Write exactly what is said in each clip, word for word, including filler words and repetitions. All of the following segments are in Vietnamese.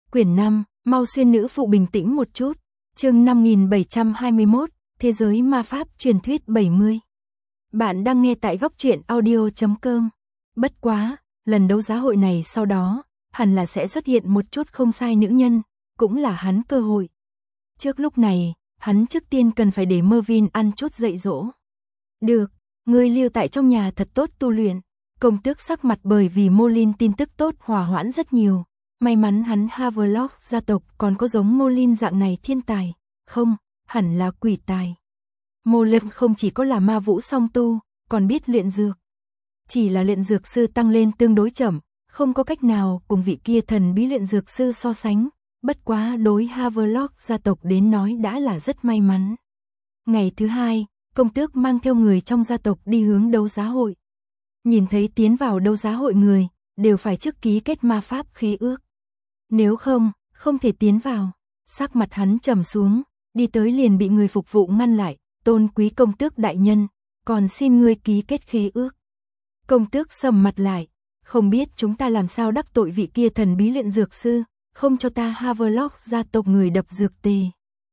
Quyển năm, mau xuyên nữ phụ bình tĩnh một chút. Chương năm nghìn bảy trăm hai mươi mốt, Thế giới ma pháp truyền thuyết bảy mươi. Bạn đang nghe tại góc truyện audio chấm com. Bất quá, lần đấu giá hội này sau đó, hẳn là sẽ xuất hiện một chút không sai nữ nhân, cũng là hắn cơ hội. Trước lúc này, hắn trước tiên cần phải để Mervyn ăn chút dạy dỗ. Được, ngươi lưu tại trong nhà thật tốt tu luyện. Công tước sắc mặt bởi vì Molin tin tức tốt hòa hoãn rất nhiều. May mắn hắn Havelock gia tộc còn có giống Molin dạng này thiên tài. Không, hẳn là quỷ tài. Molin không chỉ có là ma vũ song tu, còn biết luyện dược. Chỉ là luyện dược sư tăng lên tương đối chậm, không có cách nào cùng vị kia thần bí luyện dược sư so sánh. Bất quá đối Havelock gia tộc đến nói đã là rất may mắn. Ngày thứ hai, công tước mang theo người trong gia tộc đi hướng đấu giá hội. Nhìn thấy tiến vào đấu giá hội người, đều phải trước ký kết ma pháp khí ước. Nếu không, không thể tiến vào. Sắc mặt hắn trầm xuống, đi tới liền bị người phục vụ ngăn lại. Tôn quý công tước đại nhân, còn xin ngươi ký kết khí ước. Công tước sầm mặt lại, không biết chúng ta làm sao đắc tội vị kia thần bí luyện dược sư, không cho ta Havelock gia tộc người đập dược tề.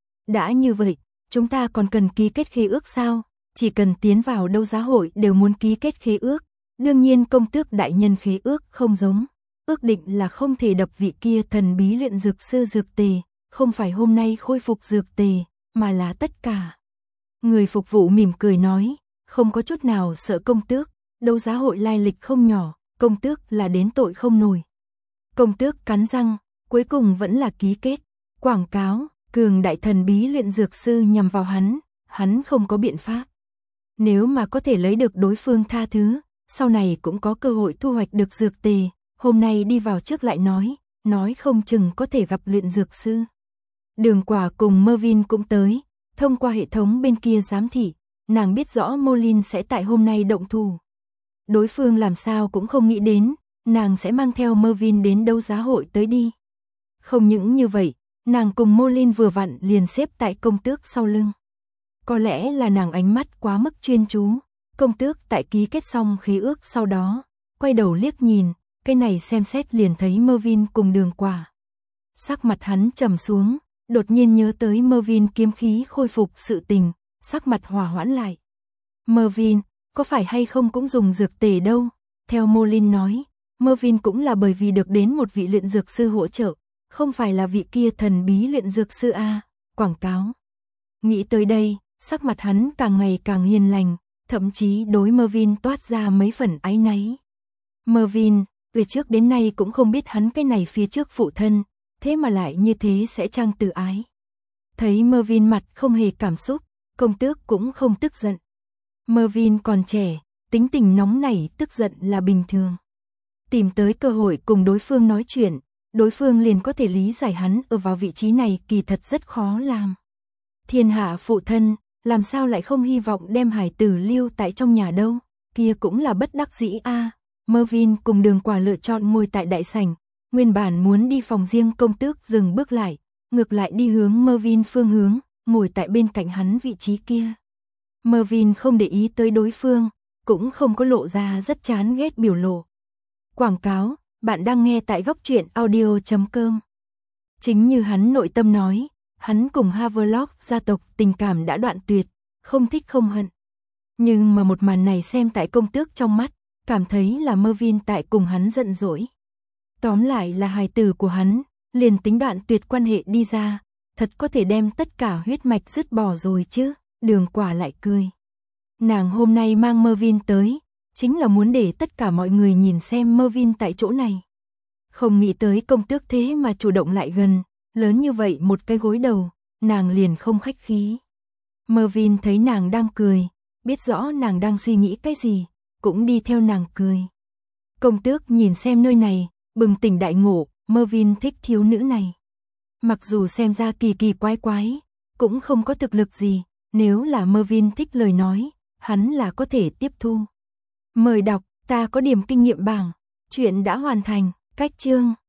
Đã như vậy, chúng ta còn cần ký kết khí ước sao? Chỉ cần tiến vào đấu giá hội đều muốn ký kết khí ước. Đương nhiên công tước đại nhân khí ước không giống. Ước định là không thể đập vị kia thần bí luyện dược sư dược tề, không phải hôm nay khôi phục dược tề, mà là tất cả. Người phục vụ mỉm cười nói, không có chút nào sợ công tước, đấu giá hội lai lịch không nhỏ, công tước là đến tội không nổi. Công tước cắn răng, cuối cùng vẫn là ký kết. Quảng cáo, cường đại thần bí luyện dược sư nhằm vào hắn, hắn không có biện pháp. Nếu mà có thể lấy được đối phương tha thứ, sau này cũng có cơ hội thu hoạch được dược tề, hôm nay đi vào trước lại nói, nói không chừng có thể gặp luyện dược sư. Đường Quả cùng Mervyn cũng tới, thông qua hệ thống bên kia giám thị, nàng biết rõ Molin sẽ tại hôm nay động thủ. Đối phương làm sao cũng không nghĩ đến, nàng sẽ mang theo Mervyn đến đấu giá hội tới đi. Không những như vậy, nàng cùng Molin vừa vặn liền xếp tại công tước sau lưng. Có lẽ là nàng ánh mắt quá mức chuyên chú, công tước tại ký kết xong khí ước sau đó, quay đầu liếc nhìn, cái này xem xét liền thấy Mervyn cùng Đường Quả. Sắc mặt hắn trầm xuống, đột nhiên nhớ tới Mervyn kiếm khí khôi phục sự tình, sắc mặt hòa hoãn lại. Mervyn, có phải hay không cũng dùng dược tề đâu? Theo Molin nói, Mervyn cũng là bởi vì được đến một vị luyện dược sư hỗ trợ, không phải là vị kia thần bí luyện dược sư a. Quảng cáo. Nghĩ tới đây, sắc mặt hắn càng ngày càng hiền lành, thậm chí đối Mervyn toát ra mấy phần áy náy. Mervyn, về trước đến nay cũng không biết hắn cái này phía trước phụ thân, thế mà lại như thế sẽ trang từ ái. Thấy Mervyn mặt không hề cảm xúc, công tước cũng không tức giận. Mervyn còn trẻ, tính tình nóng nảy tức giận là bình thường. Tìm tới cơ hội cùng đối phương nói chuyện, đối phương liền có thể lý giải hắn ở vào vị trí này kỳ thật rất khó làm. Thiên hạ phụ thân, làm sao lại không hy vọng đem hải tử lưu tại trong nhà đâu, kia cũng là bất đắc dĩ a. À. Mervyn cùng Đường Quả lựa chọn ngồi tại đại sảnh, nguyên bản muốn đi phòng riêng công tước dừng bước lại, ngược lại đi hướng Mervyn phương hướng, ngồi tại bên cạnh hắn vị trí kia. Mervyn không để ý tới đối phương, cũng không có lộ ra rất chán ghét biểu lộ. Quảng cáo, bạn đang nghe tại góc truyện audio chấm com. Chính như hắn nội tâm nói, hắn cùng Havelock gia tộc tình cảm đã đoạn tuyệt, không thích không hận. Nhưng mà một màn này xem tại công tước trong mắt, cảm thấy là Mervyn tại cùng hắn giận dỗi. Tóm lại là hài tử của hắn, liền tính đoạn tuyệt quan hệ đi ra, thật có thể đem tất cả huyết mạch dứt bỏ rồi chứ. Đường Quả lại cười. Nàng hôm nay mang Mervyn tới, chính là muốn để tất cả mọi người nhìn xem Mervyn tại chỗ này. Không nghĩ tới công tước thế mà chủ động lại gần, lớn như vậy một cái gối đầu, nàng liền không khách khí. Mervyn thấy nàng đang cười, biết rõ nàng đang suy nghĩ cái gì, cũng đi theo nàng cười. Công tước nhìn xem nơi này, bừng tỉnh đại ngộ, Mervyn thích thiếu nữ này. Mặc dù xem ra kỳ kỳ quái quái, cũng không có thực lực gì, nếu là Mervyn thích lời nói, hắn là có thể tiếp thu. Mời đọc, ta có điểm kinh nghiệm bảng, chuyện đã hoàn thành, cách chương.